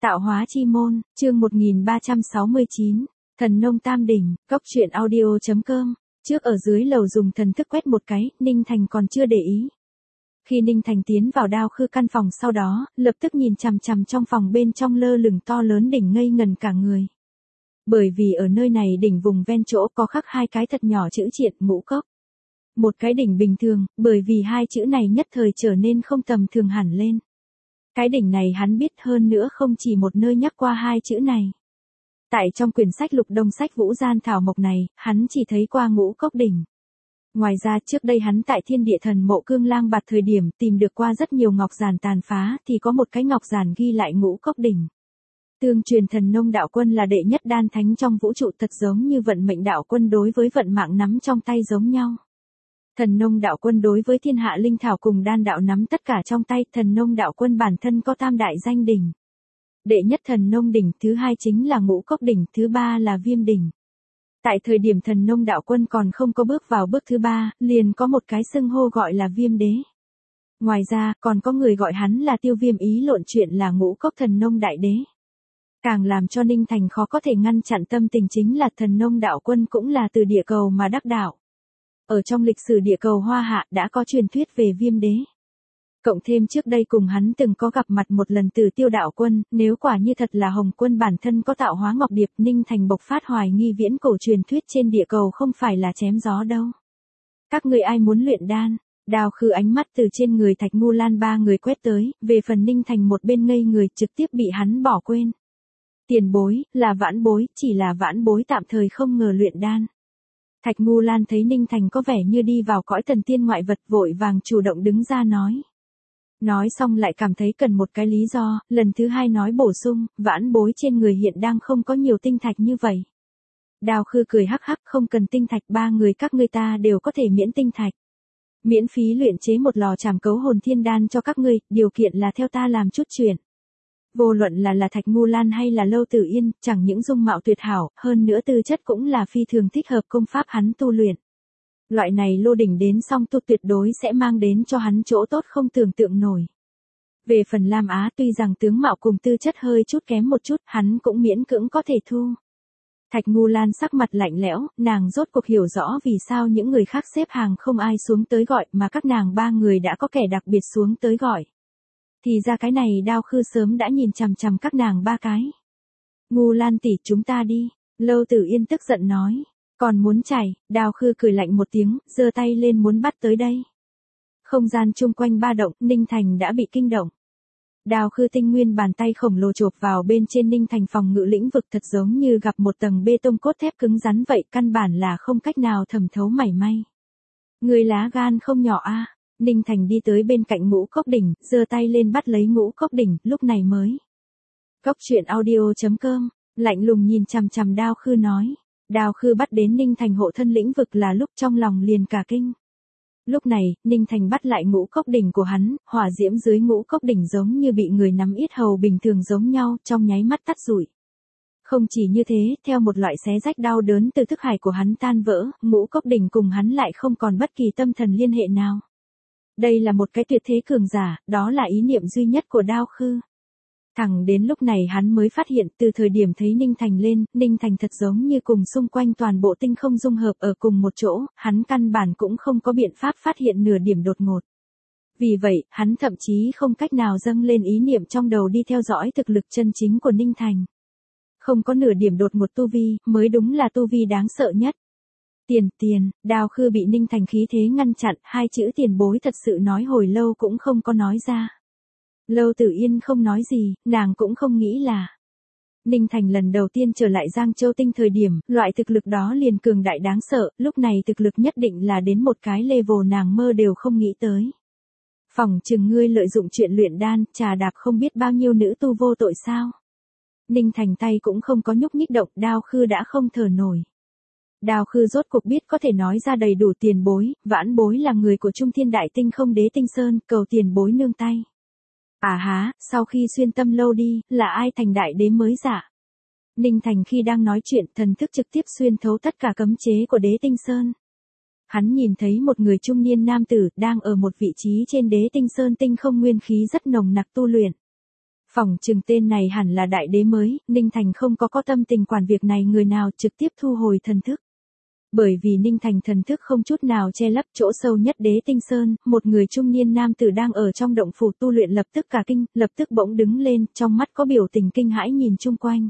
Tạo hóa chi môn, chương 1369, thần nông tam đỉnh, góc truyện audio.com, trước ở dưới lầu dùng thần thức quét một cái, Ninh Thành còn chưa để ý. Khi Ninh Thành tiến vào Đao Khư căn phòng sau đó, lập tức nhìn chằm chằm trong phòng bên trong lơ lửng to lớn đỉnh ngây ngần cả người. Bởi vì ở nơi này đỉnh vùng ven chỗ có khắc hai cái thật nhỏ chữ triện ngũ cốc. Một cái đỉnh bình thường, bởi vì hai chữ này nhất thời trở nên không tầm thường hẳn lên. Cái đỉnh này hắn biết hơn nữa không chỉ một nơi nhắc qua hai chữ này. Tại trong quyển sách Lục Đông sách Vũ Gian Thảo Mộc này, hắn chỉ thấy qua ngũ cốc đỉnh. Ngoài ra trước đây hắn tại Thiên Địa Thần Mộ Cương Lang Bạt thời điểm tìm được qua rất nhiều ngọc giản tàn phá thì có một cái ngọc giản ghi lại ngũ cốc đỉnh. Tương truyền thần nông đạo quân là đệ nhất đan thánh trong vũ trụ, thật giống như vận mệnh đạo quân đối với vận mạng nắm trong tay giống nhau. Thần nông đạo quân đối với thiên hạ linh thảo cùng đan đạo nắm tất cả trong tay, thần nông đạo quân bản thân có tam đại danh đỉnh. Đệ nhất thần nông đỉnh, thứ hai chính là ngũ cốc đỉnh, thứ ba là viêm đỉnh. Tại thời điểm thần nông đạo quân còn không có bước vào bước thứ ba, liền có một cái xưng hô gọi là viêm đế. Ngoài ra, còn có người gọi hắn là tiêu viêm, ý lộn chuyện là ngũ cốc thần nông đại đế. Càng làm cho Ninh Thành khó có thể ngăn chặn tâm tình chính là thần nông đạo quân cũng là từ địa cầu mà đắc đạo. Ở trong lịch sử địa cầu Hoa Hạ đã có truyền thuyết về viêm đế. Cộng thêm trước đây cùng hắn từng có gặp mặt một lần từ Tiêu đạo quân, nếu quả như thật là Hồng quân bản thân có tạo hóa ngọc điệp, Ninh Thành bộc phát hoài nghi viễn cổ truyền thuyết trên địa cầu không phải là chém gió đâu. Các người ai muốn luyện đan? Đao Khư ánh mắt từ trên người Thạch Ngu Lan ba người quét tới, về phần Ninh Thành một bên ngây người trực tiếp bị hắn bỏ quên. Tiền bối, là vãn bối, chỉ là vãn bối tạm thời không ngờ luyện đan. Thạch Ngu Lan thấy Ninh Thành có vẻ như đi vào cõi thần tiên ngoại vật, vội vàng chủ động đứng ra nói. Nói xong lại cảm thấy cần một cái lý do, lần thứ hai nói bổ sung, vãn bối trên người hiện đang không có nhiều tinh thạch như vậy. Đao Khư cười hắc hắc, không cần tinh thạch, ba người các ngươi ta đều có thể miễn tinh thạch. Miễn phí luyện chế một lò trảm cấu hồn thiên đan cho các ngươi, điều kiện là theo ta làm chút chuyện. Vô luận là Thạch Ngu Lan hay là Lâu Tử Yên, chẳng những dung mạo tuyệt hảo, hơn nữa tư chất cũng là phi thường thích hợp công pháp hắn tu luyện. Loại này lô đỉnh đến song tu tuyệt đối sẽ mang đến cho hắn chỗ tốt không tưởng tượng nổi. Về phần Lam Á, tuy rằng tướng mạo cùng tư chất hơi chút kém một chút, hắn cũng miễn cưỡng có thể thu. Thạch Ngu Lan sắc mặt lạnh lẽo, nàng rốt cuộc hiểu rõ vì sao những người khác xếp hàng không ai xuống tới gọi mà các nàng ba người đã có kẻ đặc biệt xuống tới gọi. Thì ra cái này Đao Khư sớm đã nhìn chằm chằm các nàng ba cái. Ngu Lan tỷ, chúng ta đi. Lâu Tử Yên tức giận nói. Còn muốn chảy, Đao Khư cười lạnh một tiếng, giơ tay lên muốn bắt tới đây. Không gian chung quanh ba động, Ninh Thành đã bị kinh động. Đao Khư tinh nguyên bàn tay khổng lồ chộp vào bên trên Ninh Thành phòng ngự lĩnh vực, thật giống như gặp một tầng bê tông cốt thép cứng rắn vậy, căn bản là không cách nào thẩm thấu mảy may. Người lá gan không nhỏ a. Ninh Thành đi tới bên cạnh ngũ cốc đỉnh, giơ tay lên bắt lấy ngũ cốc đỉnh, lúc này mới. Góc truyện audio.com, lạnh lùng nhìn chằm chằm Đao Khư nói. Đao Khư bắt đến Ninh Thành hộ thân lĩnh vực là lúc trong lòng liền cả kinh. Lúc này, Ninh Thành bắt lại ngũ cốc đỉnh của hắn, hỏa diễm dưới ngũ cốc đỉnh giống như bị người nắm yết hầu bình thường giống nhau, trong nháy mắt tắt rụi. Không chỉ như thế, theo một loại xé rách đau đớn từ thức hải của hắn tan vỡ, ngũ cốc đỉnh cùng hắn lại không còn bất kỳ tâm thần liên hệ nào. Đây là một cái tuyệt thế cường giả, đó là ý niệm duy nhất của Đao Khư. Thẳng đến lúc này hắn mới phát hiện, từ thời điểm thấy Ninh Thành lên, Ninh Thành thật giống như cùng xung quanh toàn bộ tinh không dung hợp ở cùng một chỗ, hắn căn bản cũng không có biện pháp phát hiện nửa điểm đột ngột. Vì vậy, hắn thậm chí không cách nào dâng lên ý niệm trong đầu đi theo dõi thực lực chân chính của Ninh Thành. Không có nửa điểm đột ngột tu vi, mới đúng là tu vi đáng sợ nhất. Tiền, Đao Khư bị Ninh Thành khí thế ngăn chặn, hai chữ tiền bối thật sự nói hồi lâu cũng không có nói ra. Lâu Tử Yên không nói gì, nàng cũng không nghĩ là. Ninh Thành lần đầu tiên trở lại Giang Châu Tinh thời điểm, loại thực lực đó liền cường đại đáng sợ, lúc này thực lực nhất định là đến một cái level nàng mơ đều không nghĩ tới. Phỏng chừng ngươi lợi dụng chuyện luyện đan, trà đạp không biết bao nhiêu nữ tu vô tội sao. Ninh Thành tay cũng không có nhúc nhích động, Đao Khư đã không thở nổi. Đao Khư rốt cuộc biết có thể nói ra đầy đủ, tiền bối, vãn bối là người của Trung Thiên Đại Tinh không đế Tinh Sơn, cầu tiền bối nương tay. À há, sau khi xuyên tâm lâu đi, là ai thành đại đế mới dạ? Ninh Thành khi đang nói chuyện, thần thức trực tiếp xuyên thấu tất cả cấm chế của đế Tinh Sơn. Hắn nhìn thấy một người trung niên nam tử, đang ở một vị trí trên đế Tinh Sơn tinh không nguyên khí rất nồng nặc tu luyện. Phỏng chừng tên này hẳn là đại đế mới, Ninh Thành không có tâm tình quản việc này người nào trực tiếp thu hồi thần thức. Bởi vì Ninh Thành thần thức không chút nào che lấp chỗ sâu nhất Đế Tinh Sơn, một người trung niên nam tử đang ở trong động phủ tu luyện lập tức cả kinh, lập tức bỗng đứng lên, trong mắt có biểu tình kinh hãi nhìn chung quanh.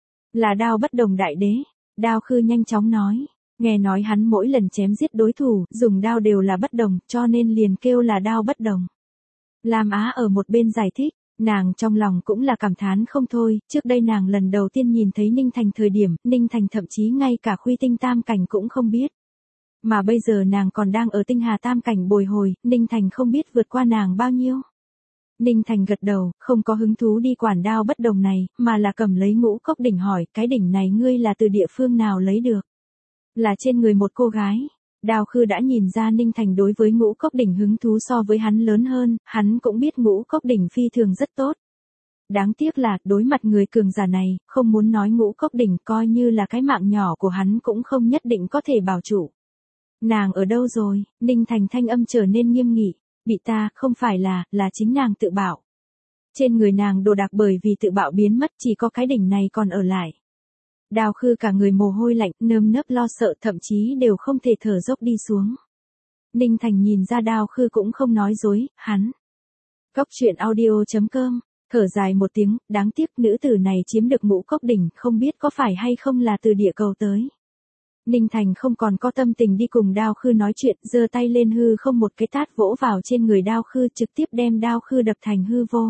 Là Đao Bất Đồng đại đế. Đao Khư nhanh chóng nói, nghe nói hắn mỗi lần chém giết đối thủ, dùng đao đều là bất đồng, cho nên liền kêu là Đao Bất Đồng. Lam Á ở một bên giải thích, nàng trong lòng cũng là cảm thán không thôi, trước đây nàng lần đầu tiên nhìn thấy Ninh Thành thời điểm, Ninh Thành thậm chí ngay cả Khuy Tinh Tam Cảnh cũng không biết. Mà bây giờ nàng còn đang ở Tinh Hà Tam Cảnh bồi hồi, Ninh Thành không biết vượt qua nàng bao nhiêu. Ninh Thành gật đầu, không có hứng thú đi quản Đao Bất Đồng này, mà là cầm lấy Ngũ Cốc đỉnh hỏi, cái đỉnh này ngươi là từ địa phương nào lấy được? Là trên người một cô gái. Đao Khư đã nhìn ra Ninh Thành đối với Ngũ Cốc đỉnh hứng thú so với hắn lớn hơn, hắn cũng biết Ngũ Cốc đỉnh phi thường rất tốt. Đáng tiếc là, đối mặt người cường giả này, không muốn nói Ngũ Cốc đỉnh coi như là cái mạng nhỏ của hắn cũng không nhất định có thể bảo trụ. Nàng ở đâu rồi? Ninh Thành thanh âm trở nên nghiêm nghị, bị ta, không phải là chính nàng tự bạo. Trên người nàng đồ đạc bởi vì tự bạo biến mất chỉ có cái đỉnh này còn ở lại. Đao Khư cả người mồ hôi lạnh, nơm nớp lo sợ thậm chí đều không thể thở dốc đi xuống. Ninh Thành nhìn ra Đao Khư cũng không nói dối, hắn. Cốc truyện audio.com, thở dài một tiếng, đáng tiếc nữ tử này chiếm được Ngũ Cốc đỉnh, không biết có phải hay không là từ địa cầu tới. Ninh Thành không còn có tâm tình đi cùng Đao Khư nói chuyện, giơ tay lên hư không một cái tát vỗ vào trên người Đao Khư trực tiếp đem Đao Khư đập thành hư vô.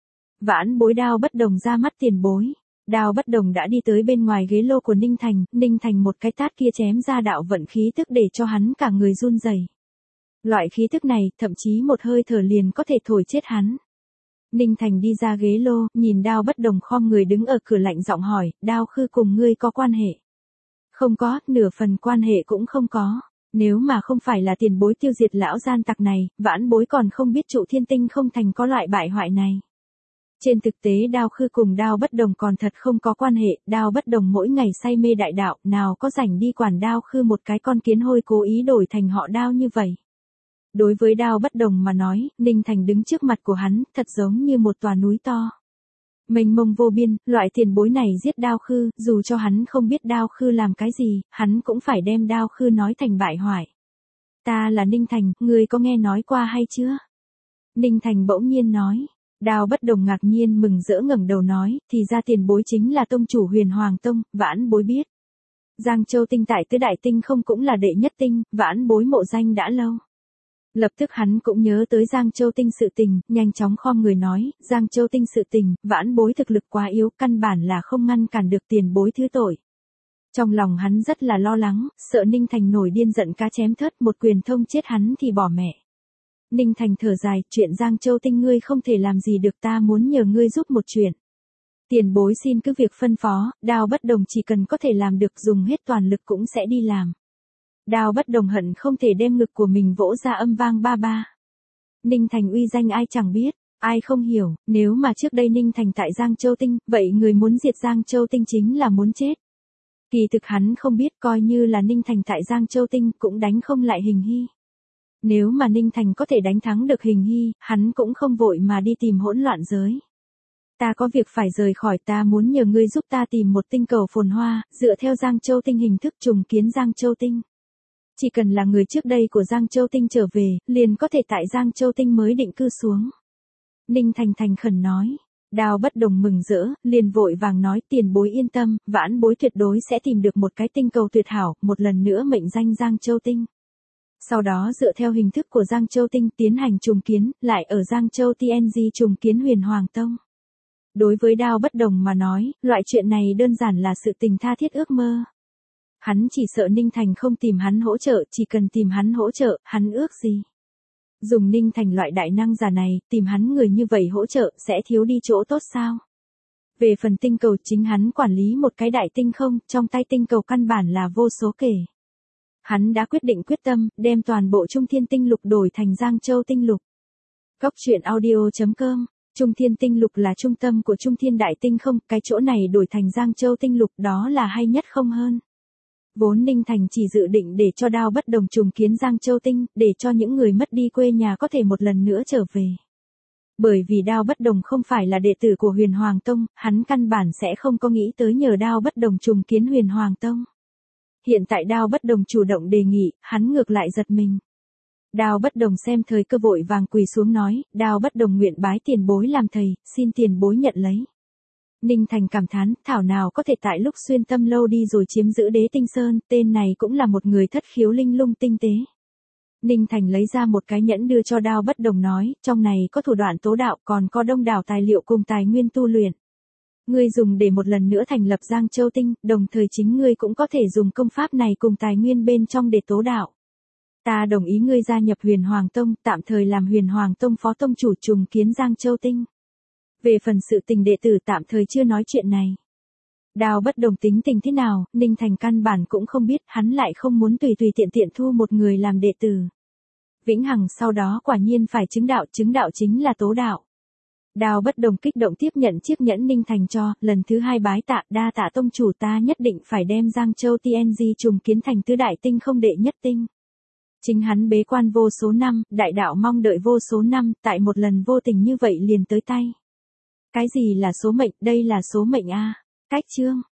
Vãn Bối Đao Bất Đồng ra mắt tiền bối. Đao Bất Đồng đã đi tới bên ngoài ghế lô của Ninh Thành một cái tát kia chém ra đạo vận khí tức để cho hắn cả người run rẩy. Loại khí tức này, thậm chí một hơi thở liền có thể thổi chết hắn. Ninh Thành đi ra ghế lô, nhìn Đao Bất Đồng khom người đứng ở cửa lạnh giọng hỏi, Đao Khư cùng ngươi có quan hệ? Không có, nửa phần quan hệ cũng không có. Nếu mà không phải là tiền bối tiêu diệt lão gian tặc này, vãn bối còn không biết trụ Thiên Tinh không thành có loại bại hoại này. Trên thực tế Đao Khư cùng Đao Bất Đồng còn thật không có quan hệ, Đao Bất Đồng mỗi ngày say mê đại đạo, nào có rảnh đi quản Đao Khư một cái con kiến hôi cố ý đổi thành họ Đao như vậy. Đối với Đao Bất Đồng mà nói, Ninh Thành đứng trước mặt của hắn, thật giống như một tòa núi to. Mênh mông vô biên, loại tiền bối này giết Đao Khư, dù cho hắn không biết Đao Khư làm cái gì, hắn cũng phải đem Đao Khư nói thành bại hoại. Ta là Ninh Thành, ngươi có nghe nói qua hay chưa? Ninh Thành bỗng nhiên nói. Đao Bất Đồng ngạc nhiên mừng rỡ ngẩng đầu nói, thì ra tiền bối chính là tông chủ Huyền Hoàng Tông, vãn bối biết. Giang Châu Tinh tại tứ đại tinh không cũng là đệ nhất tinh, vãn bối mộ danh đã lâu. Lập tức hắn cũng nhớ tới Giang Châu Tinh sự tình, nhanh chóng khom người nói, Giang Châu Tinh sự tình, vãn bối thực lực quá yếu, căn bản là không ngăn cản được tiền bối thứ tội. Trong lòng hắn rất là lo lắng, sợ Ninh Thành nổi điên giận cá chém thớt một quyền thông chết hắn thì bỏ mẹ. Ninh Thành thở dài, chuyện Giang Châu Tinh ngươi không thể làm gì được, ta muốn nhờ ngươi giúp một chuyện. Tiền bối xin cứ việc phân phó, Đao Bất Đồng chỉ cần có thể làm được dùng hết toàn lực cũng sẽ đi làm. Đao Bất Đồng hận không thể đem ngực của mình vỗ ra âm vang ba ba. Ninh Thành uy danh ai chẳng biết, ai không hiểu, nếu mà trước đây Ninh Thành tại Giang Châu Tinh, vậy người muốn diệt Giang Châu Tinh chính là muốn chết. Kỳ thực hắn không biết coi như là Ninh Thành tại Giang Châu Tinh cũng đánh không lại Hình Hy. Nếu mà Ninh Thành có thể đánh thắng được Hình Hy, hắn cũng không vội mà đi tìm hỗn loạn giới. Ta có việc phải rời khỏi, ta muốn nhờ ngươi giúp ta tìm một tinh cầu phồn hoa, dựa theo Giang Châu Tinh hình thức trùng kiến Giang Châu Tinh. Chỉ cần là người trước đây của Giang Châu Tinh trở về, liền có thể tại Giang Châu Tinh mới định cư xuống. Ninh Thành thành khẩn nói. Đao Bất Đồng mừng rỡ, liền vội vàng nói tiền bối yên tâm, vãn bối tuyệt đối sẽ tìm được một cái tinh cầu tuyệt hảo, một lần nữa mệnh danh Giang Châu Tinh. Sau đó dựa theo hình thức của Giang Châu Tinh tiến hành trùng kiến, lại ở Giang Châu TNG trùng kiến Huyền Hoàng Tông. Đối với Đao Bất Đồng mà nói, loại chuyện này đơn giản là sự tình tha thiết ước mơ. Hắn chỉ sợ Ninh Thành không tìm hắn hỗ trợ, chỉ cần tìm hắn hỗ trợ, hắn ước gì. Dùng Ninh Thành loại đại năng giả này, tìm hắn người như vậy hỗ trợ, sẽ thiếu đi chỗ tốt sao? Về phần tinh cầu chính hắn quản lý một cái đại tinh không, trong tay tinh cầu căn bản là vô số kể. Hắn đã quyết định quyết tâm, đem toàn bộ Trung Thiên Tinh Lục đổi thành Giang Châu Tinh Lục. Cốc truyện audio.com, Trung Thiên Tinh Lục là trung tâm của Trung Thiên Đại Tinh không, cái chỗ này đổi thành Giang Châu Tinh Lục đó là hay nhất không hơn. Vốn Ninh Thành chỉ dự định để cho Đao Bất Đồng trùng kiến Giang Châu Tinh, để cho những người mất đi quê nhà có thể một lần nữa trở về. Bởi vì Đao Bất Đồng không phải là đệ tử của Huyền Hoàng Tông, hắn căn bản sẽ không có nghĩ tới nhờ Đao Bất Đồng trùng kiến Huyền Hoàng Tông. Hiện tại Đao Bất Đồng chủ động đề nghị, hắn ngược lại giật mình. Đao Bất Đồng xem thời cơ vội vàng quỳ xuống nói, Đao Bất Đồng nguyện bái tiền bối làm thầy, xin tiền bối nhận lấy. Ninh Thành cảm thán, thảo nào có thể tại lúc xuyên tâm lâu đi rồi chiếm giữ Đế Tinh Sơn, tên này cũng là một người thất khiếu linh lung tinh tế. Ninh Thành lấy ra một cái nhẫn đưa cho Đao Bất Đồng nói, trong này có thủ đoạn tố đạo còn có đông đảo tài liệu cùng tài nguyên tu luyện. Ngươi dùng để một lần nữa thành lập Giang Châu Tinh, đồng thời chính ngươi cũng có thể dùng công pháp này cùng tài nguyên bên trong để tố đạo. Ta đồng ý ngươi gia nhập Huyền Hoàng Tông, tạm thời làm Huyền Hoàng Tông phó tông chủ trùng kiến Giang Châu Tinh. Về phần sự tình đệ tử tạm thời chưa nói chuyện này. Đao Bất Đồng tính tình thế nào, Ninh Thành căn bản cũng không biết, hắn lại không muốn tùy tùy tiện tiện thu một người làm đệ tử. Vĩnh Hằng sau đó quả nhiên phải chứng đạo chính là tố đạo. Đao Bất Đồng kích động tiếp nhận chiếc nhẫn Ninh Thành cho, lần thứ hai bái tạ, đa tạ tông chủ, ta nhất định phải đem Giang Châu TNG trùng kiến thành tứ đại tinh không đệ nhất tinh. Chính hắn bế quan vô số năm, đại đạo mong đợi vô số năm, tại một lần vô tình như vậy liền tới tay. Cái gì là số mệnh, đây là số mệnh a. Cách chương